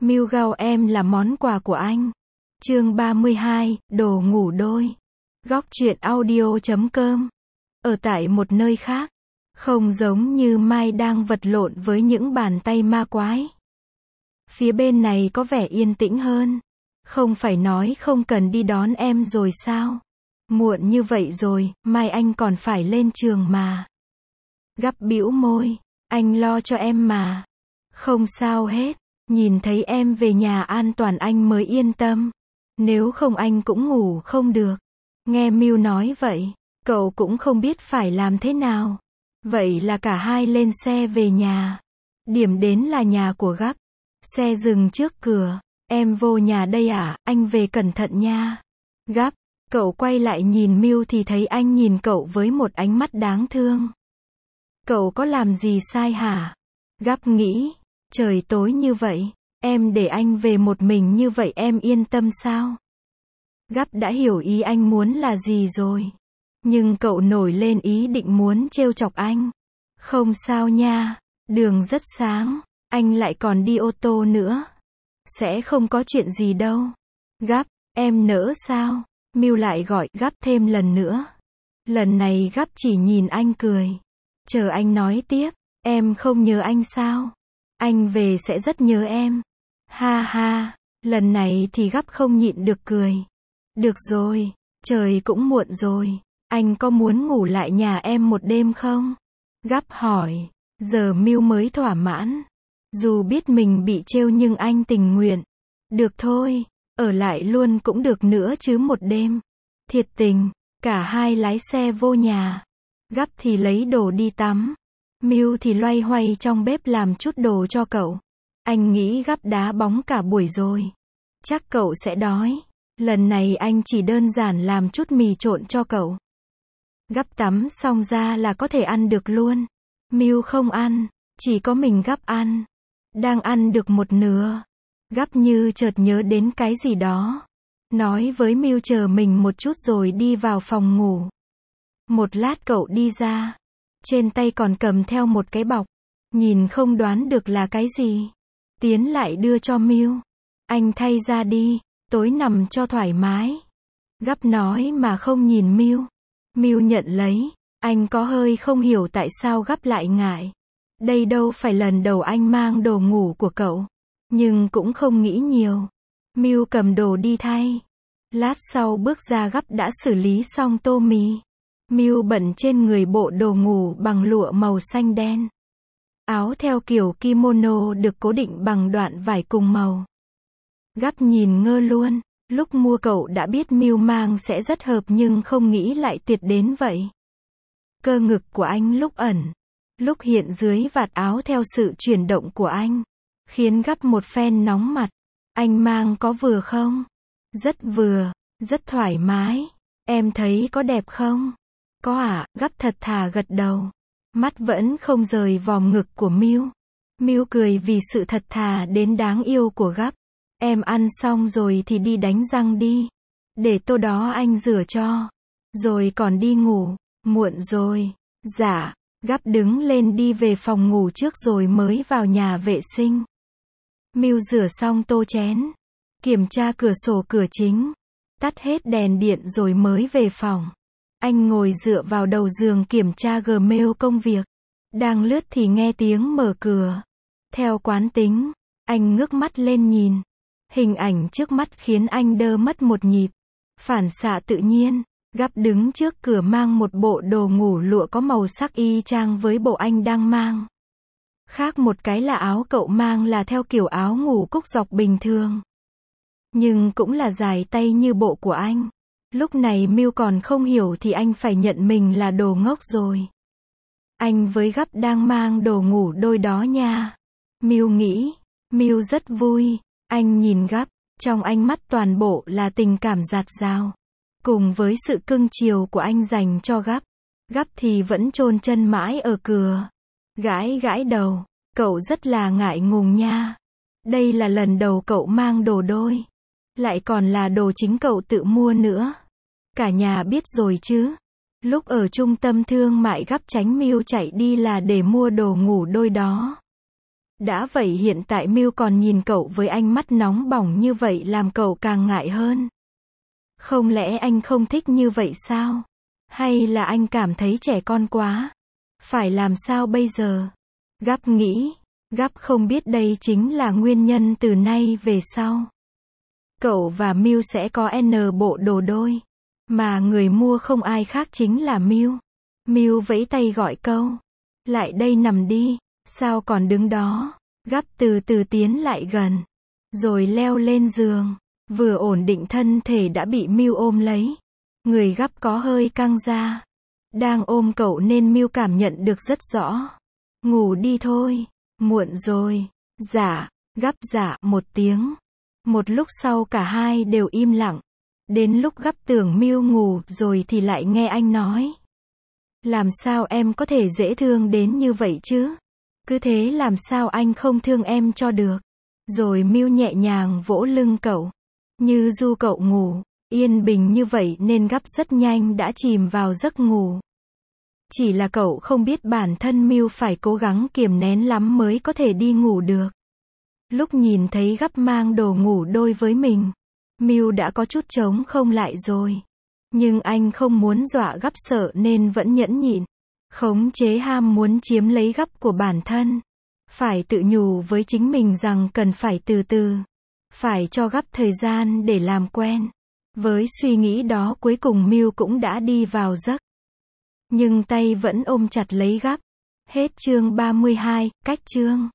Milgauw em là món quà của anh. Chương 32, đồ ngủ đôi. Góc truyện audio.com. Ở tại một nơi khác, không giống như Mai đang vật lộn với những bàn tay ma quái. Phía bên này có vẻ yên tĩnh hơn. Không phải nói không cần đi đón em rồi sao? Muộn như vậy rồi, mai anh còn phải lên trường mà. Gắp bĩu môi, anh lo cho em mà. Không sao hết, nhìn thấy em về nhà an toàn anh mới yên tâm. Nếu không anh cũng ngủ không được. Nghe Miu nói vậy, cậu cũng không biết phải làm thế nào. Vậy là cả hai lên xe về nhà. Điểm đến là nhà của Gắp. Xe dừng trước cửa. Em vô nhà đây à, anh về cẩn thận nha. Gắp, cậu quay lại nhìn Miu thì thấy anh nhìn cậu với một ánh mắt đáng thương. Cậu có làm gì sai hả? Gắp nghĩ, trời tối như vậy, em để anh về một mình như vậy em yên tâm sao? Gắp đã hiểu ý anh muốn là gì rồi. Nhưng cậu nổi lên ý định muốn trêu chọc anh. Không sao nha, đường rất sáng, anh lại còn đi ô tô nữa. Sẽ không có chuyện gì đâu. Gắp, em nỡ sao? Miu lại gọi Gắp thêm lần nữa. Lần này Gắp chỉ nhìn anh cười. Chờ anh nói tiếp, em không nhớ anh sao? Anh về sẽ rất nhớ em. Ha ha, lần này thì Gắp không nhịn được cười. Được rồi, trời cũng muộn rồi. Anh có muốn ngủ lại nhà em một đêm không? Gắp hỏi. Giờ Miu mới thỏa mãn. Dù biết mình bị trêu nhưng anh tình nguyện. Được thôi, ở lại luôn cũng được nữa chứ một đêm. Thiệt tình, cả hai lái xe vô nhà. Gắp thì lấy đồ đi tắm. Miu thì loay hoay trong bếp làm chút đồ cho cậu. Anh nghĩ Gắp đá bóng cả buổi rồi. Chắc cậu sẽ đói. Lần này anh chỉ đơn giản làm chút mì trộn cho cậu. Gắp tắm xong ra là có thể ăn được luôn. Miu không ăn, chỉ có mình Gắp ăn. Đang ăn được một nửa. Gắp như chợt nhớ đến cái gì đó. Nói với Miu chờ mình một chút rồi đi vào phòng ngủ. Một lát cậu đi ra. Trên tay còn cầm theo một cái bọc. Nhìn không đoán được là cái gì. Tiến lại đưa cho Miu. Anh thay ra đi, tối nằm cho thoải mái. Gắp nói mà không nhìn Miu. Miu nhận lấy. Anh có hơi không hiểu tại sao Gắp lại ngại. Đây đâu phải lần đầu anh mang đồ ngủ của cậu. Nhưng cũng không nghĩ nhiều. Miu cầm đồ đi thay. Lát sau bước ra Gắp đã xử lý xong tô mì. Miu bận trên người bộ đồ ngủ bằng lụa màu xanh đen. Áo theo kiểu kimono được cố định bằng đoạn vải cùng màu. Gắp nhìn ngơ luôn. Lúc mua cậu đã biết Miu mang sẽ rất hợp nhưng không nghĩ lại tuyệt đến vậy. Cơ ngực của anh lúc ẩn, lúc hiện dưới vạt áo theo sự chuyển động của anh. Khiến Gắp một phen nóng mặt. Anh mang có vừa không? Rất vừa, rất thoải mái. Em thấy có đẹp không? Có ạ, Gắp thật thà gật đầu. Mắt vẫn không rời vòm ngực của Miu. Miu cười vì sự thật thà đến đáng yêu của Gắp. Em ăn xong rồi thì đi đánh răng đi. Để tô đó anh rửa cho. Rồi còn đi ngủ. Muộn rồi. Dạ. Gắp đứng lên đi về phòng ngủ trước rồi mới vào nhà vệ sinh. Miu rửa xong tô chén. Kiểm tra cửa sổ cửa chính. Tắt hết đèn điện rồi mới về phòng. Anh ngồi dựa vào đầu giường kiểm tra Gmail công việc. Đang lướt thì nghe tiếng mở cửa. Theo quán tính, anh ngước mắt lên nhìn. Hình ảnh trước mắt khiến anh đơ mất một nhịp. Phản xạ tự nhiên, Gắp đứng trước cửa mang một bộ đồ ngủ lụa có màu sắc y chang với bộ anh đang mang. Khác một cái là áo cậu mang là theo kiểu áo ngủ cúc dọc bình thường. Nhưng cũng là dài tay như bộ của anh. Lúc này Miu còn không hiểu thì anh phải nhận mình là đồ ngốc rồi. Anh với Gắp đang mang đồ ngủ đôi đó nha. Miu nghĩ. Miu rất vui. Anh nhìn Gắp. Trong ánh mắt toàn bộ là tình cảm dạt dào. Cùng với sự cưng chiều của anh dành cho Gắp. Gắp thì vẫn chôn chân mãi ở cửa. Gãi gãi đầu. Cậu rất là ngại ngùng nha. Đây là lần đầu cậu mang đồ đôi. Lại còn là đồ chính cậu tự mua nữa. Cả nhà biết rồi chứ. Lúc ở trung tâm thương mại Gắp tránh Miu chạy đi là để mua đồ ngủ đôi đó. Đã vậy hiện tại Mew còn nhìn cậu với ánh mắt nóng bỏng như vậy làm cậu càng ngại hơn. Không lẽ anh không thích như vậy sao? Hay là anh cảm thấy trẻ con quá? Phải làm sao bây giờ? Gắp nghĩ. Gắp không biết đây chính là nguyên nhân từ nay về sau. Cậu và Mew sẽ có N bộ đồ đôi. Mà người mua không ai khác chính là Mew. Mew vẫy tay gọi câu. Lại đây nằm đi. Sao còn đứng đó? Gắp từ từ tiến lại gần. Rồi leo lên giường. Vừa ổn định thân thể đã bị Mew ôm lấy. Người Gắp có hơi căng ra. Đang ôm cậu nên Mew cảm nhận được rất rõ. Ngủ đi thôi. Muộn rồi. Dạ. Gắp dạ một tiếng. Một lúc sau cả hai đều im lặng. Đến lúc Gắp tưởng Mew ngủ rồi thì lại nghe anh nói. Làm sao em có thể dễ thương đến như vậy chứ? Cứ thế làm sao anh không thương em cho được? Rồi Mew nhẹ nhàng vỗ lưng cậu. Như du cậu ngủ. Yên bình như vậy nên Gắp rất nhanh đã chìm vào giấc ngủ. Chỉ là cậu không biết bản thân Mew phải cố gắng kiềm nén lắm mới có thể đi ngủ được. Lúc nhìn thấy Gắp mang đồ ngủ đôi với mình, Mew đã có chút chống không lại rồi. Nhưng anh không muốn dọa Gắp sợ nên vẫn nhẫn nhịn. Khống chế ham muốn chiếm lấy Gắp của bản thân. Phải tự nhủ với chính mình rằng cần phải từ từ. Phải cho Gắp thời gian để làm quen. Với suy nghĩ đó cuối cùng Mew cũng đã đi vào giấc. Nhưng tay vẫn ôm chặt lấy Gắp. Hết chương 32, cách chương.